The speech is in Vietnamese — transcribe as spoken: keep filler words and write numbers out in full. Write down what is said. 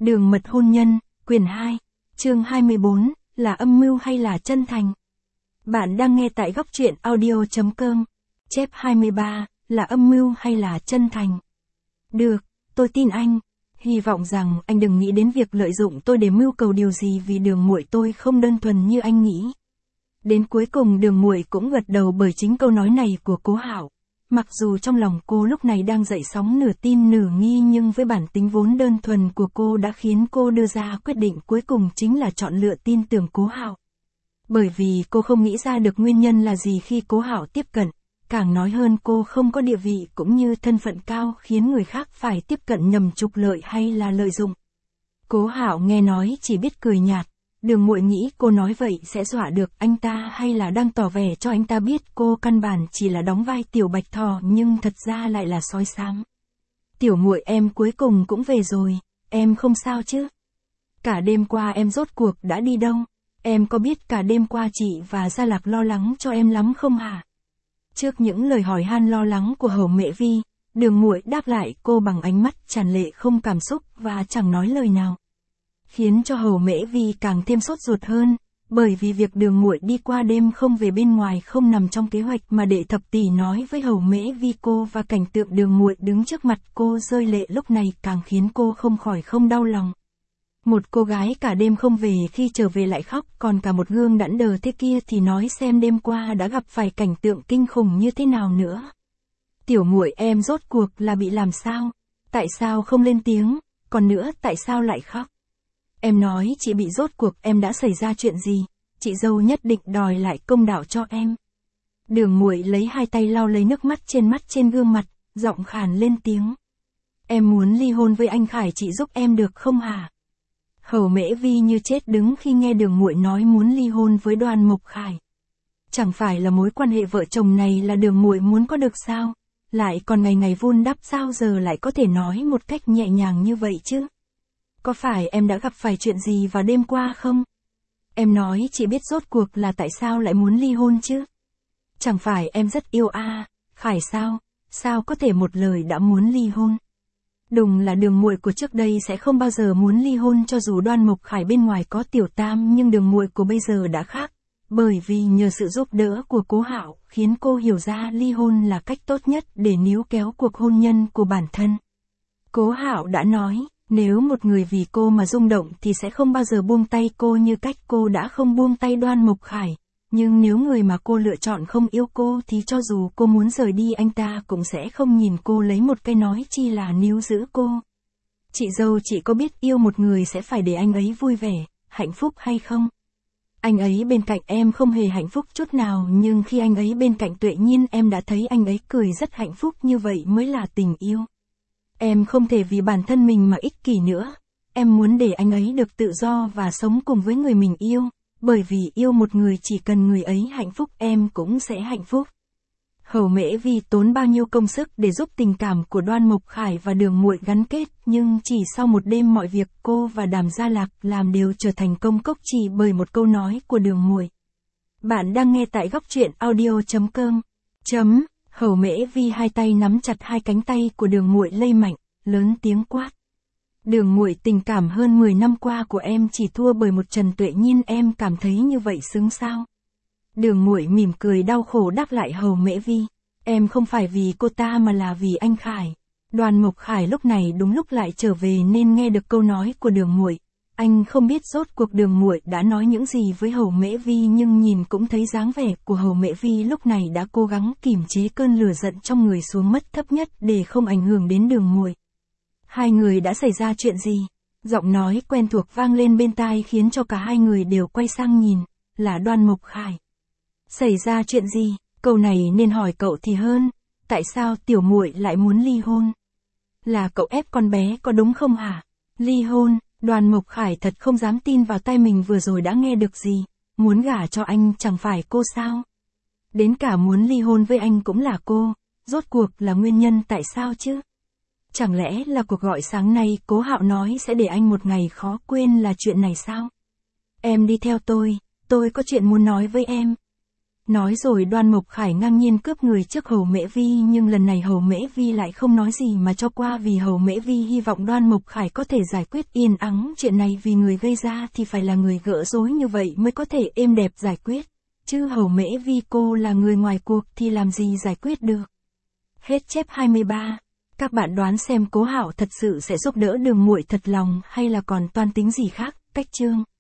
Đường mật hôn nhân, quyển hai, chương hai mươi bốn, là âm mưu hay là chân thành? Bạn đang nghe tại góc truyện audio chấm com. Chép hai mươi ba, là âm mưu hay là chân thành? Được, tôi tin anh. Hy vọng rằng anh đừng nghĩ đến việc lợi dụng tôi để mưu cầu điều gì, vì Đường muội tôi không đơn thuần như anh nghĩ. Đến cuối cùng Đường muội cũng gật đầu bởi chính câu nói này của Cố Hạo. Mặc dù trong lòng cô lúc này đang dậy sóng nửa tin nửa nghi, nhưng với bản tính vốn đơn thuần của cô đã khiến cô đưa ra quyết định cuối cùng chính là chọn lựa tin tưởng Cố Hạo. Bởi vì cô không nghĩ ra được nguyên nhân là gì khi Cố Hạo tiếp cận, càng nói hơn cô không có địa vị cũng như thân phận cao khiến người khác phải tiếp cận nhằm trục lợi hay là lợi dụng. Cố Hạo nghe nói chỉ biết cười nhạt. Đường muội nghĩ cô nói vậy sẽ dọa được anh ta, hay là đang tỏ vẻ cho anh ta biết cô căn bản chỉ là đóng vai tiểu bạch thỏ nhưng thật ra lại là sói xám. Tiểu muội em cuối cùng cũng về rồi, em không sao chứ? Cả đêm qua em rốt cuộc đã đi đâu? Em có biết cả đêm qua chị và Gia Lạc lo lắng cho em lắm không hả? Trước những lời hỏi han lo lắng của Hầu Mễ Vi, Đường muội đáp lại cô bằng ánh mắt tràn lệ không cảm xúc và chẳng nói lời nào. Khiến cho Hầu Mễ Vi càng thêm sốt ruột hơn, bởi vì việc Đường muội đi qua đêm không về bên ngoài không nằm trong kế hoạch mà Đệ Thập Tỷ nói với Hầu Mễ Vi cô, và cảnh tượng Đường muội đứng trước mặt cô rơi lệ lúc này càng khiến cô không khỏi không đau lòng. Một cô gái cả đêm không về, khi trở về lại khóc, còn cả một gương đãn đờ thế kia thì nói xem đêm qua đã gặp phải cảnh tượng kinh khủng như thế nào nữa. Tiểu muội em rốt cuộc là bị làm sao? Tại sao không lên tiếng? Còn nữa, tại sao lại khóc? Em nói chị bị rốt cuộc em đã xảy ra chuyện gì? Chị dâu nhất định đòi lại công đạo cho em. Đường muội lấy hai tay lau lấy nước mắt trên mắt trên gương mặt, giọng khàn lên tiếng. Em muốn ly hôn với anh Khải, chị giúp em được không hả? Hầu Mễ Vi như chết đứng khi nghe Đường muội nói muốn ly hôn với Đoan Mộc Khải. Chẳng phải là mối quan hệ vợ chồng này là Đường muội muốn có được sao? Lại còn ngày ngày vun đắp, sao giờ lại có thể nói một cách nhẹ nhàng như vậy chứ? Có phải em đã gặp phải chuyện gì vào đêm qua không? Em nói chị biết rốt cuộc là tại sao lại muốn ly hôn chứ? Chẳng phải em rất yêu a Khải sao? Sao có thể một lời đã muốn ly hôn? Đúng là Đường muội của trước đây sẽ không bao giờ muốn ly hôn, cho dù Đoan Mộc Khải bên ngoài có tiểu tam, nhưng Đường muội của bây giờ đã khác. Bởi vì nhờ sự giúp đỡ của Cố Hạo, khiến cô hiểu ra ly hôn là cách tốt nhất để níu kéo cuộc hôn nhân của bản thân. Cố Hạo đã nói, nếu một người vì cô mà rung động thì sẽ không bao giờ buông tay cô như cách cô đã không buông tay Đoan Mộc Khải. Nhưng nếu người mà cô lựa chọn không yêu cô thì cho dù cô muốn rời đi anh ta cũng sẽ không nhìn cô lấy một cái, nói chi là níu giữ cô. Chị dâu, chị có biết yêu một người sẽ phải để anh ấy vui vẻ, hạnh phúc hay không? Anh ấy bên cạnh em không hề hạnh phúc chút nào, nhưng khi anh ấy bên cạnh Tuệ Nhiên em đã thấy anh ấy cười rất hạnh phúc, như vậy mới là tình yêu. Em không thể vì bản thân mình mà ích kỷ nữa. Em muốn để anh ấy được tự do và sống cùng với người mình yêu, bởi vì yêu một người chỉ cần người ấy hạnh phúc em cũng sẽ hạnh phúc. Hầu Mễ Vi tốn bao nhiêu công sức để giúp tình cảm của Đoan Mộc Khải và Đường muội gắn kết, nhưng chỉ sau một đêm mọi việc cô và Đàm Gia Lạc làm đều trở thành công cốc chỉ bởi một câu nói của Đường muội. Bạn đang nghe tại góc truyện audio chấm com. Chấm. Hầu Mễ Vi hai tay nắm chặt hai cánh tay của Đường muội lay mạnh, lớn tiếng quát. Đường muội, tình cảm hơn mười năm qua của em chỉ thua bởi một Trần Tuệ Nhiên, em cảm thấy như vậy xứng sao? Đường muội mỉm cười đau khổ đáp lại Hầu Mễ Vi. Em không phải vì cô ta mà là vì anh Khải. Đoan Mộc Khải lúc này đúng lúc lại trở về nên nghe được câu nói của Đường muội. Anh không biết rốt cuộc Đường muội đã nói những gì với Hầu Mễ Vi, nhưng nhìn cũng thấy dáng vẻ của Hầu Mễ Vi lúc này đã cố gắng kìm chế cơn lửa giận trong người xuống mức thấp nhất để không ảnh hưởng đến Đường muội. Hai người đã xảy ra chuyện gì? Giọng nói quen thuộc vang lên bên tai khiến cho cả hai người đều quay sang nhìn, là Đoan Mộc Khải. Xảy ra chuyện gì? Câu này nên hỏi cậu thì hơn, tại sao tiểu muội lại muốn ly hôn? Là cậu ép con bé có đúng không hả? Ly hôn? Đoan Mộc Khải thật không dám tin vào tai mình vừa rồi đã nghe được gì. Muốn gả cho anh chẳng phải cô sao? Đến cả muốn ly hôn với anh cũng là cô, rốt cuộc là nguyên nhân tại sao chứ? Chẳng lẽ là cuộc gọi sáng nay Cố Hạo nói sẽ để anh một ngày khó quên là chuyện này sao? Em đi theo tôi, tôi có chuyện muốn nói với em. Nói rồi Đoan Mộc Khải ngang nhiên cướp người trước Hầu Mễ Vi, nhưng lần này Hầu Mễ Vi lại không nói gì mà cho qua, vì Hầu Mễ Vi hy vọng Đoan Mộc Khải có thể giải quyết yên ắng chuyện này, vì người gây ra thì phải là người gỡ rối, như vậy mới có thể êm đẹp giải quyết. Chứ Hầu Mễ Vi cô là người ngoài cuộc thì làm gì giải quyết được. Hết chép hai mươi ba. Các bạn đoán xem Cố Hạo thật sự sẽ giúp đỡ Đường Muội thật lòng hay là còn toan tính gì khác. Cách chương